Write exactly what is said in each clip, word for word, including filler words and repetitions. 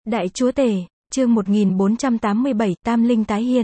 Đại Chúa Tể, chương một nghìn bốn trăm tám mươi bảy, Tam Linh tái hiện.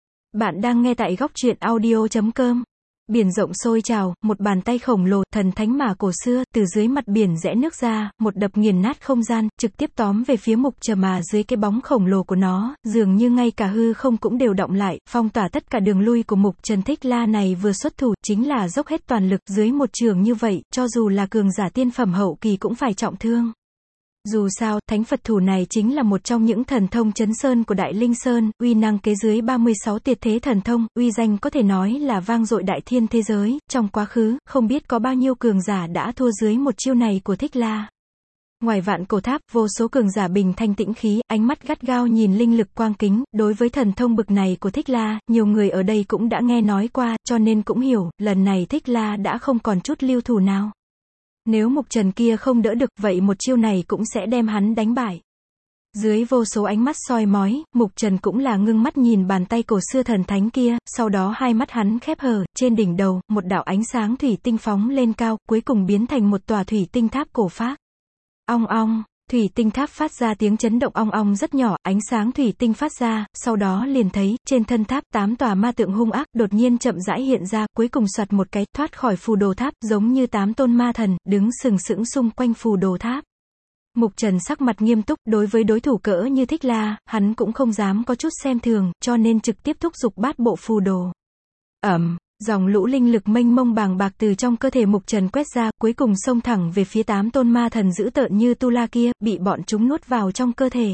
Bạn đang nghe tại góc truyện audio chấm com. Biển rộng sôi trào, một bàn tay khổng lồ, thần thánh mà cổ xưa, từ dưới mặt biển rẽ nước ra, một đập nghiền nát không gian, trực tiếp tóm về phía Mục Trần mà dưới cái bóng khổng lồ của nó, dường như ngay cả hư không cũng đều động lại, phong tỏa tất cả đường lui của Mục Trần. Thích La này vừa xuất thủ, chính là dốc hết toàn lực, dưới một trường như vậy, cho dù là cường giả tiên phẩm hậu kỳ cũng phải trọng thương. Dù sao, thánh Phật thủ này chính là một trong những thần thông chấn sơn của Đại Linh Sơn, uy năng kế dưới ba mươi sáu tuyệt thế thần thông, uy danh có thể nói là vang dội đại thiên thế giới. Trong quá khứ, không biết có bao nhiêu cường giả đã thua dưới một chiêu này của Thích La. Ngoài Vạn Cổ Tháp, vô số cường giả bình thanh tĩnh khí, ánh mắt gắt gao nhìn linh lực quang kính. Đối với thần thông bực này của Thích La, nhiều người ở đây cũng đã nghe nói qua, cho nên cũng hiểu, lần này Thích La đã không còn chút lưu thủ nào. Nếu Mục Trần kia không đỡ được, vậy một chiêu này cũng sẽ đem hắn đánh bại. Dưới vô số ánh mắt soi mói, Mục Trần cũng là ngưng mắt nhìn bàn tay cổ xưa thần thánh kia, sau đó hai mắt hắn khép hờ, trên đỉnh đầu, một đạo ánh sáng thủy tinh phóng lên cao, cuối cùng biến thành một tòa thủy tinh tháp cổ phác. Ong ong, thủy tinh tháp phát ra tiếng chấn động ong ong rất nhỏ, ánh sáng thủy tinh phát ra, sau đó liền thấy, trên thân tháp, tám tòa ma tượng hung ác, đột nhiên chậm rãi hiện ra, cuối cùng soạt một cái, thoát khỏi phù đồ tháp, giống như tám tôn ma thần, đứng sừng sững xung quanh phù đồ tháp. Mục Trần sắc mặt nghiêm túc, đối với đối thủ cỡ như Thích La, hắn cũng không dám có chút xem thường, cho nên trực tiếp thúc giục bát bộ phù đồ. Ẩm. Dòng lũ linh lực mênh mông bàng bạc từ trong cơ thể Mục Trần quét ra, cuối cùng xông thẳng về phía tám tôn ma thần dữ tợn như Tu La kia, bị bọn chúng nuốt vào trong cơ thể.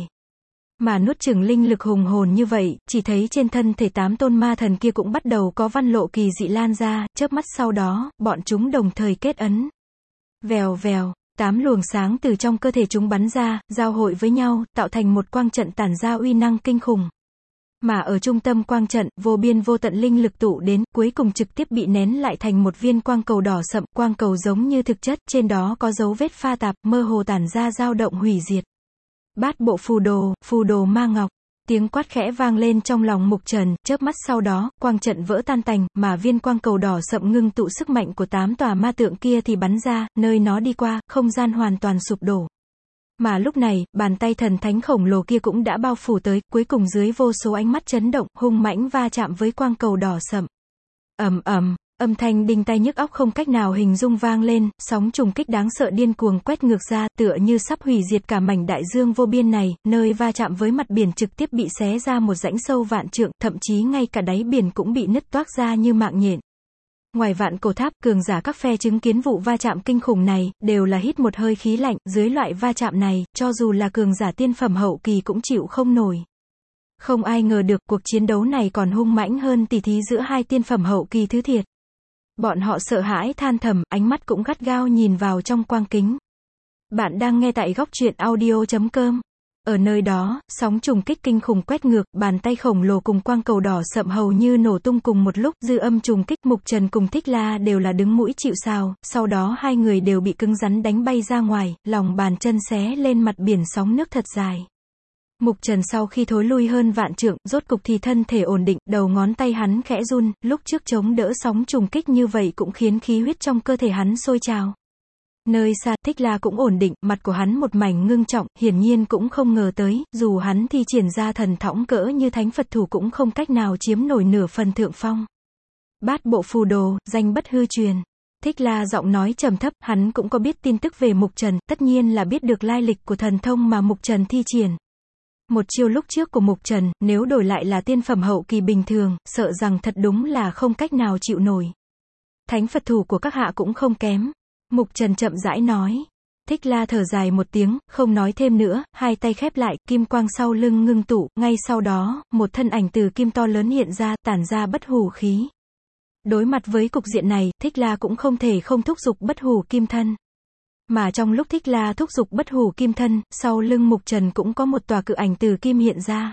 Mà nuốt chửng linh lực hùng hồn như vậy, chỉ thấy trên thân thể tám tôn ma thần kia cũng bắt đầu có văn lộ kỳ dị lan ra, chớp mắt sau đó, bọn chúng đồng thời kết ấn. Vèo vèo, tám luồng sáng từ trong cơ thể chúng bắn ra, giao hội với nhau, tạo thành một quang trận tản ra uy năng kinh khủng. Mà ở trung tâm quang trận, vô biên vô tận linh lực tụ đến, cuối cùng trực tiếp bị nén lại thành một viên quang cầu đỏ sậm, quang cầu giống như thực chất, trên đó có dấu vết pha tạp, mơ hồ tản ra dao động hủy diệt. Bát bộ phù đồ, phù đồ ma ngọc. Tiếng quát khẽ vang lên trong lòng Mục Trần, chớp mắt sau đó, quang trận vỡ tan tành, mà viên quang cầu đỏ sậm ngưng tụ sức mạnh của tám tòa ma tượng kia thì bắn ra, nơi nó đi qua, không gian hoàn toàn sụp đổ. Mà lúc này, bàn tay thần thánh khổng lồ kia cũng đã bao phủ tới, cuối cùng dưới vô số ánh mắt chấn động, hung mãnh va chạm với quang cầu đỏ sậm. Ầm ầm, âm thanh đinh tai nhức óc không cách nào hình dung vang lên, sóng trùng kích đáng sợ điên cuồng quét ngược ra, tựa như sắp hủy diệt cả mảnh đại dương vô biên này, nơi va chạm với mặt biển trực tiếp bị xé ra một rãnh sâu vạn trượng, thậm chí ngay cả đáy biển cũng bị nứt toác ra như mạng nhện. Ngoài Vạn Cổ Tháp, cường giả các phe chứng kiến vụ va chạm kinh khủng này, đều là hít một hơi khí lạnh, dưới loại va chạm này, cho dù là cường giả tiên phẩm hậu kỳ cũng chịu không nổi. Không ai ngờ được, cuộc chiến đấu này còn hung mãnh hơn tỉ thí giữa hai tiên phẩm hậu kỳ thứ thiệt. Bọn họ sợ hãi than thầm, ánh mắt cũng gắt gao nhìn vào trong quang kính. Bạn đang nghe tại góc truyện audio chấm com. Ở nơi đó, sóng trùng kích kinh khủng quét ngược, bàn tay khổng lồ cùng quang cầu đỏ sậm hầu như nổ tung cùng một lúc, dư âm trùng kích, Mục Trần cùng Thích La đều là đứng mũi chịu sào, sau đó hai người đều bị cứng rắn đánh bay ra ngoài, lòng bàn chân xé lên mặt biển sóng nước thật dài. Mục Trần sau khi thối lui hơn vạn trượng, rốt cục thì thân thể ổn định, đầu ngón tay hắn khẽ run, lúc trước chống đỡ sóng trùng kích như vậy cũng khiến khí huyết trong cơ thể hắn sôi trào. Nơi xa, Thích La cũng ổn định, mặt của hắn một mảnh ngưng trọng, hiển nhiên cũng không ngờ tới, dù hắn thi triển ra thần thõng cỡ như thánh Phật thủ cũng không cách nào chiếm nổi nửa phần thượng phong. Bát bộ phù đồ, danh bất hư truyền. Thích La giọng nói trầm thấp, hắn cũng có biết tin tức về Mục Trần, tất nhiên là biết được lai lịch của thần thông mà Mục Trần thi triển. Một chiêu lúc trước của Mục Trần, nếu đổi lại là tiên phẩm hậu kỳ bình thường, sợ rằng thật đúng là không cách nào chịu nổi. Thánh Phật thủ của các hạ cũng không kém. Mục Trần chậm rãi nói. Thích La thở dài một tiếng, không nói thêm nữa, hai tay khép lại, kim quang sau lưng ngưng tụ, ngay sau đó, một thân ảnh từ kim to lớn hiện ra, tản ra bất hủ khí. Đối mặt với cục diện này, Thích La cũng không thể không thúc giục bất hủ kim thân. Mà trong lúc Thích La thúc giục bất hủ kim thân, sau lưng Mục Trần cũng có một tòa cự ảnh từ kim hiện ra.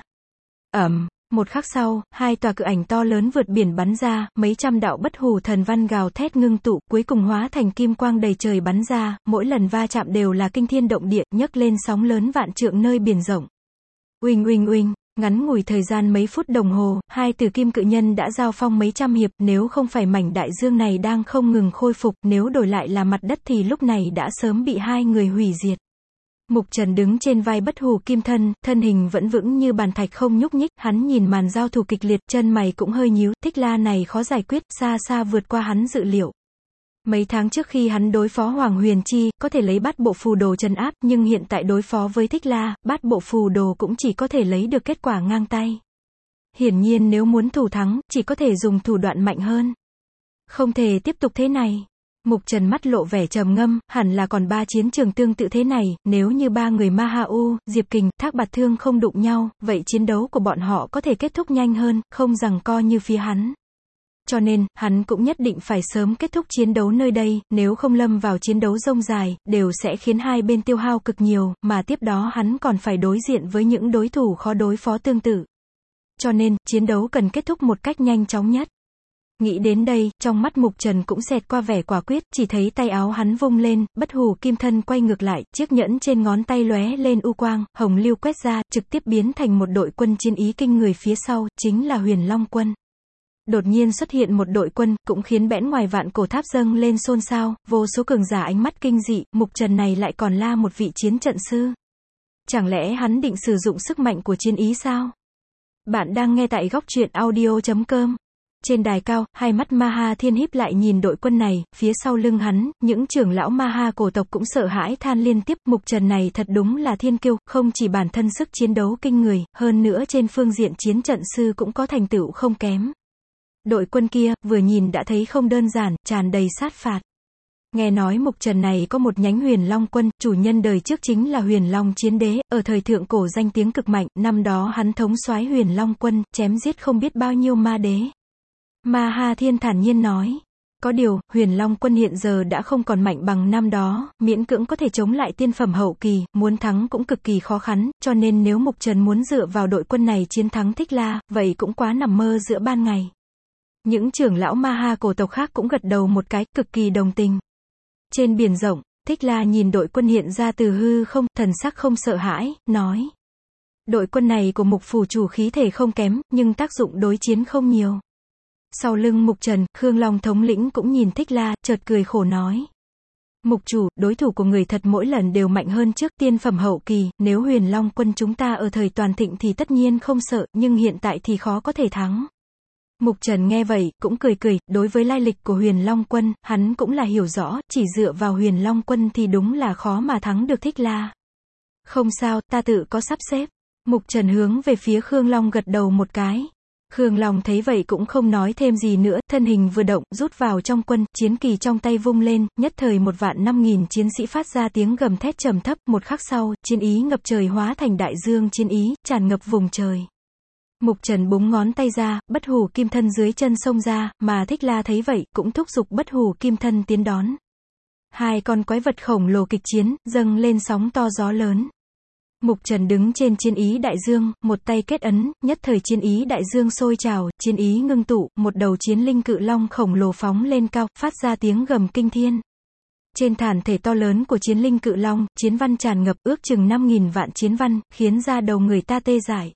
Ẩm. Một khắc sau, hai tòa cự ảnh to lớn vượt biển bắn ra, mấy trăm đạo bất hủ thần văn gào thét ngưng tụ, cuối cùng hóa thành kim quang đầy trời bắn ra, mỗi lần va chạm đều là kinh thiên động địa, nhấc lên sóng lớn vạn trượng nơi biển rộng. Uỳnh uỳnh uỳnh, ngắn ngủi thời gian mấy phút đồng hồ, hai tử kim cự nhân đã giao phong mấy trăm hiệp, nếu không phải mảnh đại dương này đang không ngừng khôi phục, nếu đổi lại là mặt đất thì lúc này đã sớm bị hai người hủy diệt. Mục Trần đứng trên vai Bất Hủ Kim Thân, thân hình vẫn vững như bàn thạch không nhúc nhích, hắn nhìn màn giao thủ kịch liệt, chân mày cũng hơi nhíu, Thích La này khó giải quyết, xa xa vượt qua hắn dự liệu. Mấy tháng trước khi hắn đối phó Hoàng Huyền Chi, có thể lấy bát bộ phù đồ trấn áp, nhưng hiện tại đối phó với Thích La, bát bộ phù đồ cũng chỉ có thể lấy được kết quả ngang tay. Hiển nhiên nếu muốn thủ thắng, chỉ có thể dùng thủ đoạn mạnh hơn. Không thể tiếp tục thế này. Mục Trần mắt lộ vẻ trầm ngâm, hẳn là còn ba chiến trường tương tự thế này, nếu như ba người Ma Ha U, Diệp Kình, Thác Bạt Thương không đụng nhau, vậy chiến đấu của bọn họ có thể kết thúc nhanh hơn, không giằng co như phía hắn. Cho nên, hắn cũng nhất định phải sớm kết thúc chiến đấu nơi đây, nếu không lâm vào chiến đấu rông dài, đều sẽ khiến hai bên tiêu hao cực nhiều, mà tiếp đó hắn còn phải đối diện với những đối thủ khó đối phó tương tự. Cho nên, chiến đấu cần kết thúc một cách nhanh chóng nhất. Nghĩ đến đây, trong mắt Mục Trần cũng xẹt qua vẻ quả quyết, chỉ thấy tay áo hắn vung lên, Bất Hủ Kim Thân quay ngược lại, chiếc nhẫn trên ngón tay lóe lên u quang, hồng lưu quét ra, trực tiếp biến thành một đội quân chiến ý kinh người phía sau, chính là Huyền Long quân. Đột nhiên xuất hiện một đội quân, cũng khiến bẽn ngoài vạn cổ tháp dâng lên xôn xao, vô số cường giả ánh mắt kinh dị, Mục Trần này lại còn là một vị chiến trận sư. Chẳng lẽ hắn định sử dụng sức mạnh của chiến ý sao? Bạn đang nghe tại góc truyện audio chấm com. Trên đài cao, hai mắt Ma Ha Thiên híp lại nhìn đội quân này, phía sau lưng hắn, những trưởng lão Ma Ha cổ tộc cũng sợ hãi than liên tiếp, Mục Trần này thật đúng là thiên kiêu, không chỉ bản thân sức chiến đấu kinh người, hơn nữa trên phương diện chiến trận sư cũng có thành tựu không kém. Đội quân kia, vừa nhìn đã thấy không đơn giản, tràn đầy sát phạt. Nghe nói Mục Trần này có một nhánh Huyền Long quân, chủ nhân đời trước chính là Huyền Long Chiến Đế, ở thời thượng cổ danh tiếng cực mạnh, năm đó hắn thống soái Huyền Long quân, chém giết không biết bao nhiêu ma đế. Ma Ha Thiên thản nhiên nói. Có điều, Huyền Long quân hiện giờ đã không còn mạnh bằng năm đó, miễn cưỡng có thể chống lại tiên phẩm hậu kỳ, muốn thắng cũng cực kỳ khó khăn, cho nên nếu Mục Trần muốn dựa vào đội quân này chiến thắng Thích La, vậy cũng quá nằm mơ giữa ban ngày. Những trưởng lão Ma Ha cổ tộc khác cũng gật đầu một cái, cực kỳ đồng tình. Trên biển rộng, Thích La nhìn đội quân hiện ra từ hư không, thần sắc không sợ hãi, nói. Đội quân này của Mục phủ chủ khí thể không kém, nhưng tác dụng đối chiến không nhiều. Sau lưng Mục Trần, Khương Long thống lĩnh cũng nhìn Thích La, chợt cười khổ nói. Mục chủ, đối thủ của người thật mỗi lần đều mạnh hơn trước tiên phẩm hậu kỳ, nếu Huyền Long quân chúng ta ở thời toàn thịnh thì tất nhiên không sợ, nhưng hiện tại thì khó có thể thắng. Mục Trần nghe vậy, cũng cười cười, đối với lai lịch của Huyền Long quân, hắn cũng là hiểu rõ, chỉ dựa vào Huyền Long quân thì đúng là khó mà thắng được Thích La. Không sao, ta tự có sắp xếp. Mục Trần hướng về phía Khương Long gật đầu một cái. Khương Long thấy vậy cũng không nói thêm gì nữa, thân hình vừa động, rút vào trong quân, chiến kỳ trong tay vung lên, nhất thời một vạn năm nghìn chiến sĩ phát ra tiếng gầm thét trầm thấp, một khắc sau, chiến ý ngập trời hóa thành đại dương chiến ý, tràn ngập vùng trời. Mục Trần búng ngón tay ra, Bất Hủ Kim Thân dưới chân xông ra, mà Thích La thấy vậy, cũng thúc giục Bất Hủ Kim Thân tiến đón. Hai con quái vật khổng lồ kịch chiến, dâng lên sóng to gió lớn. Mục Trần đứng trên chiến ý đại dương, một tay kết ấn, nhất thời chiến ý đại dương sôi trào, chiến ý ngưng tụ, một đầu chiến linh cự long khổng lồ phóng lên cao, phát ra tiếng gầm kinh thiên. Trên thản thể to lớn của chiến linh cự long, chiến văn tràn ngập ước chừng năm nghìn vạn chiến văn, khiến ra đầu người ta tê dại.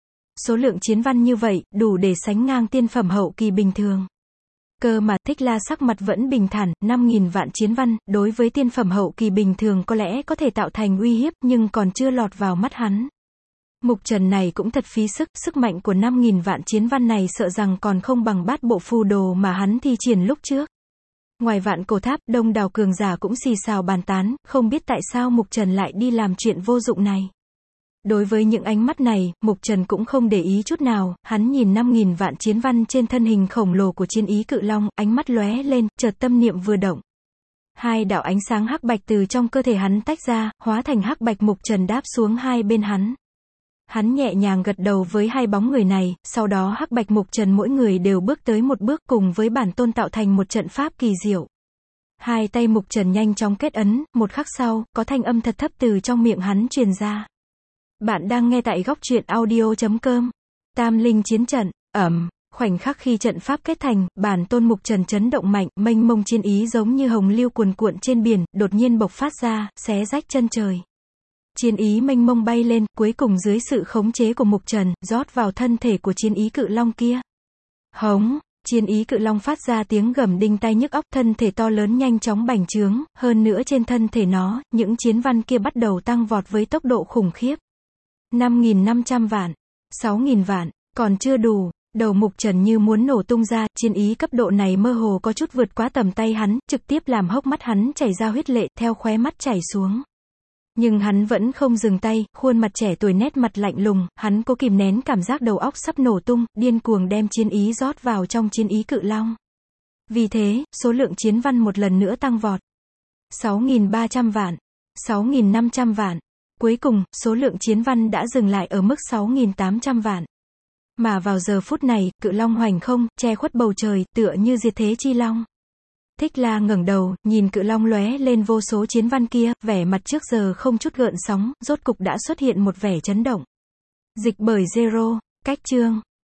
Số lượng chiến văn như vậy, đủ để sánh ngang tiên phẩm hậu kỳ bình thường. Cơ mà Thích La sắc mặt vẫn bình thản, năm nghìn vạn chiến văn, đối với tiên phẩm hậu kỳ bình thường có lẽ có thể tạo thành uy hiếp, nhưng còn chưa lọt vào mắt hắn. Mục Trần này cũng thật phí sức, sức mạnh của năm nghìn vạn chiến văn này sợ rằng còn không bằng bát bộ phù đồ mà hắn thi triển lúc trước. Ngoài vạn cổ tháp, đông đảo cường giả cũng xì xào bàn tán, không biết tại sao Mục Trần lại đi làm chuyện vô dụng này. Đối với những ánh mắt này, Mục Trần cũng không để ý chút nào, hắn nhìn năm nghìn vạn chiến văn trên thân hình khổng lồ của chiến ý cự long, ánh mắt lóe lên, chợt tâm niệm vừa động. Hai đạo ánh sáng hắc bạch từ trong cơ thể hắn tách ra, hóa thành hắc bạch. Mục Trần đáp xuống hai bên hắn. Hắn nhẹ nhàng gật đầu với hai bóng người này, sau đó hắc bạch Mục Trần mỗi người đều bước tới một bước cùng với bản tôn tạo thành một trận pháp kỳ diệu. Hai tay Mục Trần nhanh chóng kết ấn, một khắc sau, có thanh âm thật thấp từ trong miệng hắn truyền ra. Bạn đang nghe tại góc truyện audio chấm com. Tam linh chiến trận, ẩm, khoảnh khắc khi trận pháp kết thành, bản tôn Mục Trần chấn động mạnh, mênh mông chiến ý giống như hồng lưu cuồn cuộn trên biển, đột nhiên bộc phát ra, xé rách chân trời. Chiến ý mênh mông bay lên, cuối cùng dưới sự khống chế của Mục Trần, rót vào thân thể của chiến ý cự long kia. Hống, Chiến ý cự long phát ra tiếng gầm đinh tai nhức óc, thân thể to lớn nhanh chóng bành trướng, hơn nữa trên thân thể nó, những chiến văn kia bắt đầu tăng vọt với tốc độ khủng khiếp. năm nghìn năm trăm vạn, sáu nghìn vạn, còn chưa đủ, đầu Mục Trần như muốn nổ tung ra, chiến ý cấp độ này mơ hồ có chút vượt quá tầm tay hắn, trực tiếp làm hốc mắt hắn chảy ra huyết lệ, theo khóe mắt chảy xuống. Nhưng hắn vẫn không dừng tay, khuôn mặt trẻ tuổi nét mặt lạnh lùng, hắn cố kìm nén cảm giác đầu óc sắp nổ tung, điên cuồng đem chiến ý rót vào trong chiến ý cự long. Vì thế, số lượng chiến văn một lần nữa tăng vọt. sáu nghìn ba trăm vạn, sáu nghìn năm trăm vạn. Cuối cùng, số lượng chiến văn đã dừng lại ở mức sáu nghìn tám trăm vạn. Mà vào giờ phút này, cự long hoành không, che khuất bầu trời, tựa như diệt thế chi long. Thích La ngẩng đầu, nhìn cự long lóe lên vô số chiến văn kia, vẻ mặt trước giờ không chút gợn sóng, rốt cục đã xuất hiện một vẻ chấn động. Dịch bởi Zero, cách chương